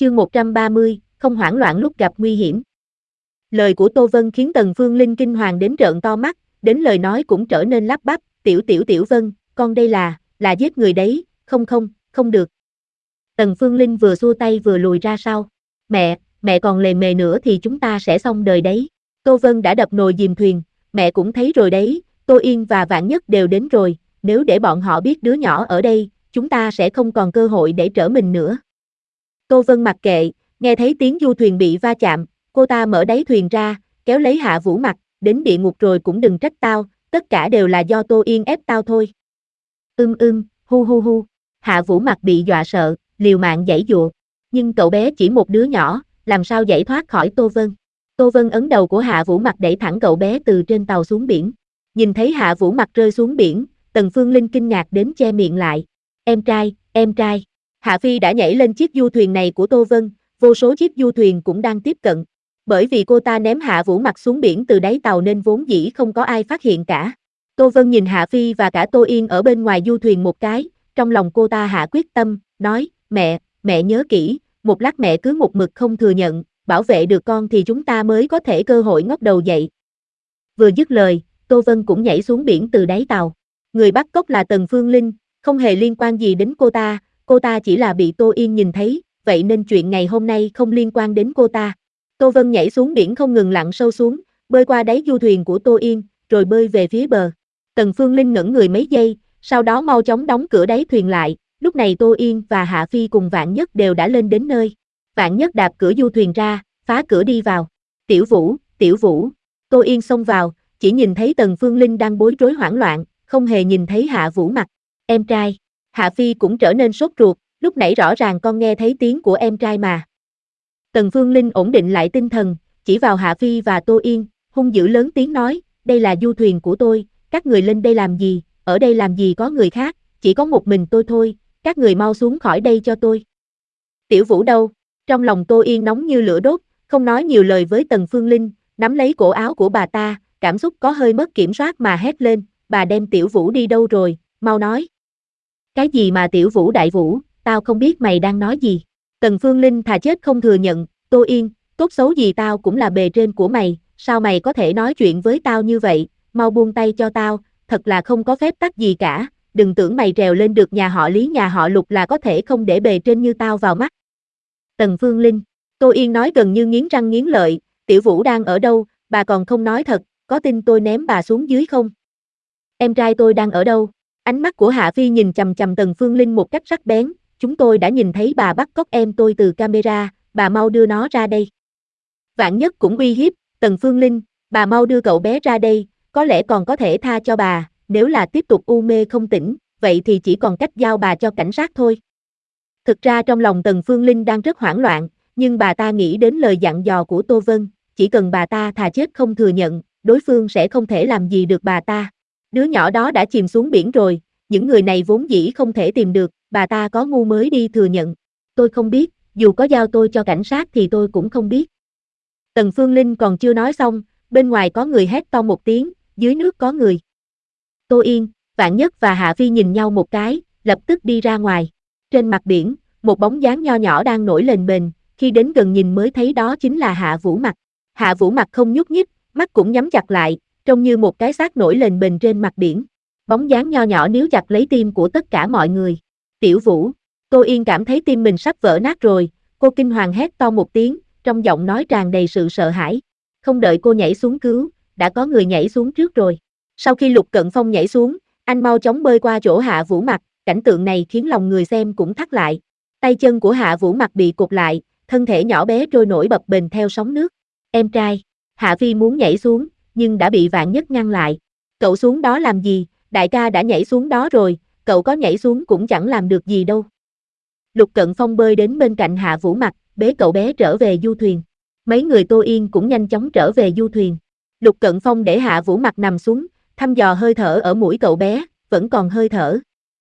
Chương 130, không hoảng loạn lúc gặp nguy hiểm. Lời của Tô Vân khiến Tần Phương Linh kinh hoàng đến trợn to mắt, đến lời nói cũng trở nên lắp bắp, Tiểu Vân, con đây là giết người đấy, không được. Tần Phương Linh vừa xua tay vừa lùi ra sau. Mẹ còn lề mề nữa thì chúng ta sẽ xong đời đấy. Tô Vân đã đập nồi dìm thuyền, mẹ cũng thấy rồi đấy, Tô Yên và Vạn Nhất đều đến rồi, nếu để bọn họ biết đứa nhỏ ở đây, chúng ta sẽ không còn cơ hội để trở mình nữa. Tô Vân mặc kệ, nghe thấy tiếng du thuyền bị va chạm, cô ta mở đáy thuyền ra, kéo lấy Hạ Vũ Mặc, đến địa ngục rồi cũng đừng trách tao, tất cả đều là do Tô Yên ép tao thôi. Hu. Hạ Vũ Mặc bị dọa sợ, liều mạng giãy giụa, nhưng cậu bé chỉ một đứa nhỏ, làm sao giải thoát khỏi Tô Vân. Tô Vân ấn đầu của Hạ Vũ Mặc đẩy thẳng cậu bé từ trên tàu xuống biển. Nhìn thấy Hạ Vũ Mặc rơi xuống biển, Tần Phương Linh kinh ngạc đến che miệng lại. Em trai. Hạ Phi đã nhảy lên chiếc du thuyền này của Tô Vân, vô số chiếc du thuyền cũng đang tiếp cận. Bởi vì cô ta ném Hạ Vũ Mặc xuống biển từ đáy tàu nên vốn dĩ không có ai phát hiện cả. Tô Vân nhìn Hạ Phi và cả Tô Yên ở bên ngoài du thuyền một cái, trong lòng cô ta hạ quyết tâm, nói, mẹ nhớ kỹ, một lát mẹ cứ một mực không thừa nhận, bảo vệ được con thì chúng ta mới có thể cơ hội ngóc đầu dậy. Vừa dứt lời, Tô Vân cũng nhảy xuống biển từ đáy tàu. Người bắt cóc là Tần Phương Linh, không hề liên quan gì đến cô ta chỉ là bị Tô Yên nhìn thấy, vậy nên chuyện ngày hôm nay không liên quan đến cô ta. Tô Vân nhảy xuống biển không ngừng lặn sâu xuống, bơi qua đáy du thuyền của Tô Yên, rồi bơi về phía bờ. Tần Phương Linh ngẩn người mấy giây, sau đó mau chóng đóng cửa đáy thuyền lại, lúc này Tô Yên và Hạ Phi cùng Vạn Nhất đều đã lên đến nơi. Vạn Nhất đạp cửa du thuyền ra, phá cửa đi vào. Tiểu Vũ. Tô Yên xông vào, chỉ nhìn thấy Tần Phương Linh đang bối rối hoảng loạn, không hề nhìn thấy Hạ Vũ Mặc. Em trai. Hạ Phi cũng trở nên sốt ruột, lúc nãy rõ ràng con nghe thấy tiếng của em trai mà. Tần Phương Linh ổn định lại tinh thần, chỉ vào Hạ Phi và Tô Yên, hung dữ lớn tiếng nói, đây là du thuyền của tôi, các người lên đây làm gì, ở đây làm gì có người khác, chỉ có một mình tôi thôi, các người mau xuống khỏi đây cho tôi. Tiểu Vũ đâu? Trong lòng Tô Yên nóng như lửa đốt, không nói nhiều lời với Tần Phương Linh, nắm lấy cổ áo của bà ta, cảm xúc có hơi mất kiểm soát mà hét lên, bà đem Tiểu Vũ đi đâu rồi, mau nói. Cái gì mà Tiểu Vũ Đại Vũ, tao không biết mày đang nói gì. Tần Phương Linh thà chết không thừa nhận, Tô Yên, tốt xấu gì tao cũng là bề trên của mày, sao mày có thể nói chuyện với tao như vậy, mau buông tay cho tao, thật là không có phép tắc gì cả, đừng tưởng mày trèo lên được nhà họ Lý nhà họ Lục là có thể không để bề trên như tao vào mắt. Tần Phương Linh, Tô Yên nói gần như nghiến răng nghiến lợi, Tiểu Vũ đang ở đâu, bà còn không nói thật, có tin tôi ném bà xuống dưới không? Em trai tôi đang ở đâu? Ánh mắt của Hạ Phi nhìn chằm chằm Tần Phương Linh một cách sắc bén, chúng tôi đã nhìn thấy bà bắt cóc em tôi từ camera, bà mau đưa nó ra đây. Vạn Nhất cũng uy hiếp, Tần Phương Linh, bà mau đưa cậu bé ra đây, có lẽ còn có thể tha cho bà, nếu là tiếp tục u mê không tỉnh, vậy thì chỉ còn cách giao bà cho cảnh sát thôi. Thực ra trong lòng Tần Phương Linh đang rất hoảng loạn, nhưng bà ta nghĩ đến lời dặn dò của Tô Vân, chỉ cần bà ta thà chết không thừa nhận, đối phương sẽ không thể làm gì được bà ta. Đứa nhỏ đó đã chìm xuống biển rồi, những người này vốn dĩ không thể tìm được, bà ta có ngu mới đi thừa nhận. Tôi không biết, dù có giao tôi cho cảnh sát thì tôi cũng không biết. Tần Phương Linh còn chưa nói xong, bên ngoài có người hét to một tiếng, dưới nước có người. Tô Yên, Vạn Nhất và Hạ Phi nhìn nhau một cái, lập tức đi ra ngoài. Trên mặt biển, một bóng dáng nho nhỏ đang nổi lên bềnh, khi đến gần nhìn mới thấy đó chính là Hạ Vũ Mặc. Hạ Vũ Mặc không nhúc nhích, mắt cũng nhắm chặt lại, trông như một cái xác nổi lên bềnh trên mặt biển. Bóng dáng nho nhỏ níu chặt lấy tim của tất cả mọi người. Tiểu Vũ, Tô Yên cảm thấy tim mình sắp vỡ nát rồi, cô kinh hoàng hét to một tiếng, trong giọng nói tràn đầy sự sợ hãi. Không đợi cô nhảy xuống cứu, đã có người nhảy xuống trước rồi. Sau khi Lục Cận Phong nhảy xuống, anh mau chóng bơi qua chỗ Hạ Vũ Mặc, cảnh tượng này khiến lòng người xem cũng thắt lại. Tay chân của Hạ Vũ Mặc bị cụt lại, thân thể nhỏ bé trôi nổi bập bềnh theo sóng nước. Em trai, Hạ Phi muốn nhảy xuống, nhưng đã bị Vạn Nhất ngăn lại. Cậu xuống đó làm gì, đại ca đã nhảy xuống đó rồi, cậu có nhảy xuống cũng chẳng làm được gì đâu. Lục Cận Phong bơi đến bên cạnh Hạ Vũ Mặc, bế cậu bé trở về du thuyền. Mấy người Tô Yên cũng nhanh chóng trở về du thuyền. Lục Cận Phong để Hạ Vũ Mặc nằm xuống, thăm dò hơi thở ở mũi cậu bé, vẫn còn hơi thở.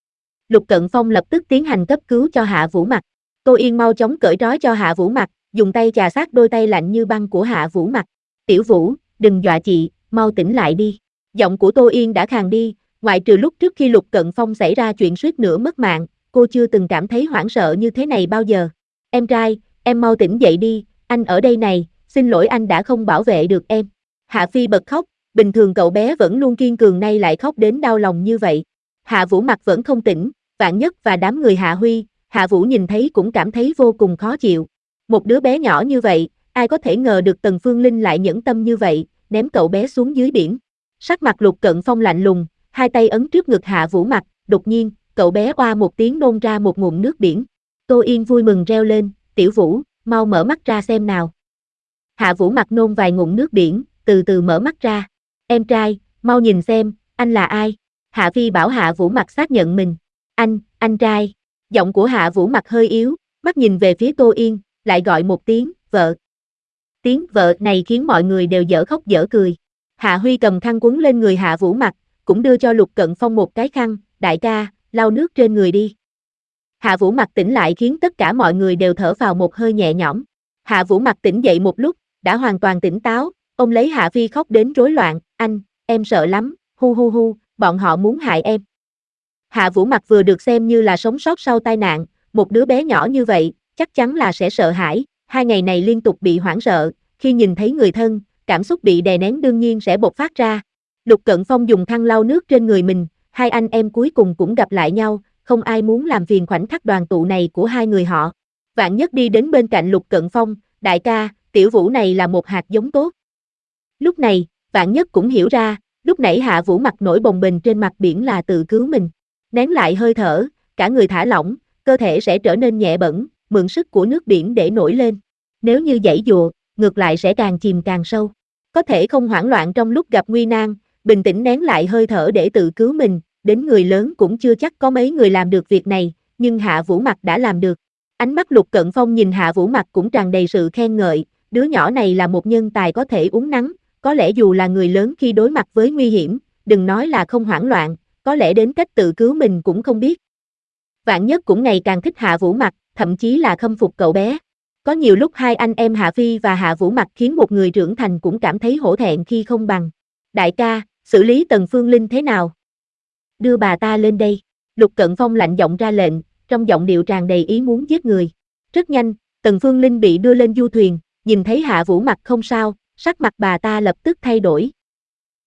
Lục Cận Phong lập tức tiến hành cấp cứu cho Hạ Vũ Mặc. Tô Yên mau chóng cởi trói cho Hạ Vũ Mặc, dùng tay chà sát đôi tay lạnh như băng của Hạ Vũ Mặc. Tiểu Vũ, đừng dọa chị, mau tỉnh lại đi. Giọng của Tô Yên đã khàn đi, ngoại trừ lúc trước khi Lục Cận Phong xảy ra chuyện suýt nữa mất mạng, cô chưa từng cảm thấy hoảng sợ như thế này bao giờ. Em trai, em mau tỉnh dậy đi, anh ở đây này, xin lỗi anh đã không bảo vệ được em. Hạ Phi bật khóc, bình thường cậu bé vẫn luôn kiên cường nay lại khóc đến đau lòng như vậy. Hạ Vũ Mặc vẫn không tỉnh, Vạn Nhất và đám người Hạ Huy, Hạ Vũ nhìn thấy cũng cảm thấy vô cùng khó chịu. Một đứa bé nhỏ như vậy, ai có thể ngờ được Tần Phương Linh lại nhẫn tâm như vậy, ném cậu bé xuống dưới biển. Sắc mặt Lục Cận Phong lạnh lùng, hai tay ấn trước ngực Hạ Vũ Mặc, đột nhiên, cậu bé oa một tiếng nôn ra một ngụm nước biển. Tô Yên vui mừng reo lên, Tiểu Vũ, mau mở mắt ra xem nào. Hạ Vũ Mặc nôn vài ngụm nước biển, từ từ mở mắt ra. Em trai, mau nhìn xem, anh là ai? Hạ Phi bảo Hạ Vũ Mặc xác nhận mình. Anh trai. Giọng của Hạ Vũ Mặc hơi yếu, mắt nhìn về phía Tô Yên, lại gọi một tiếng, vợ. Tiếng vợ này khiến mọi người đều dở khóc dở cười. Hạ Huy cầm khăn quấn lên người Hạ Vũ Mặc, cũng đưa cho Lục Cận Phong một cái khăn, đại ca, lau nước trên người đi. Hạ Vũ Mặc tỉnh lại khiến tất cả mọi người đều thở vào một hơi nhẹ nhõm. Hạ Vũ Mặc tỉnh dậy một lúc, đã hoàn toàn tỉnh táo, ông lấy Hạ Phi khóc đến rối loạn, anh, em sợ lắm, hu, bọn họ muốn hại em. Hạ Vũ Mặc vừa được xem như là sống sót sau tai nạn, một đứa bé nhỏ như vậy, chắc chắn là sẽ sợ hãi, 2 ngày này liên tục bị hoảng sợ, khi nhìn thấy người thân, cảm xúc bị đè nén đương nhiên sẽ bộc phát ra. Lục Cận Phong dùng khăn lau nước trên người mình, hai anh em cuối cùng cũng gặp lại nhau, không ai muốn làm phiền khoảnh khắc đoàn tụ này của hai người họ. Vạn Nhất đi đến bên cạnh Lục Cận Phong, đại ca, Tiểu Vũ này là một hạt giống tốt. Lúc này, Vạn Nhất cũng hiểu ra, lúc nãy Hạ Vũ Mặc nổi bồng bềnh trên mặt biển là tự cứu mình. Nén lại hơi thở, cả người thả lỏng, cơ thể sẽ trở nên nhẹ bẫng, mượn sức của nước biển để nổi lên. Nếu như giãy giụa, ngược lại sẽ càng chìm càng sâu. Có thể không hoảng loạn trong lúc gặp nguy nan, bình tĩnh nén lại hơi thở để tự cứu mình, đến người lớn cũng chưa chắc có mấy người làm được việc này, nhưng Hạ Vũ Mặc đã làm được. Ánh mắt Lục Cận Phong nhìn Hạ Vũ Mặc cũng tràn đầy sự khen ngợi, đứa nhỏ này là một nhân tài có thể uống nắng, có lẽ dù là người lớn khi đối mặt với nguy hiểm, đừng nói là không hoảng loạn, có lẽ đến cách tự cứu mình cũng không biết. Vạn Nhất cũng ngày càng thích Hạ Vũ Mặc, thậm chí là khâm phục cậu bé. Có nhiều lúc hai anh em Hạ Phi và Hạ Vũ Mặc khiến một người trưởng thành cũng cảm thấy hổ thẹn khi không bằng. Đại ca, xử lý Tần Phương Linh thế nào? Đưa bà ta lên đây. Lục Cận Phong lạnh giọng ra lệnh, trong giọng điệu tràn đầy ý muốn giết người. Rất nhanh, Tần Phương Linh bị đưa lên du thuyền, nhìn thấy Hạ Vũ Mặc không sao, sắc mặt bà ta lập tức thay đổi,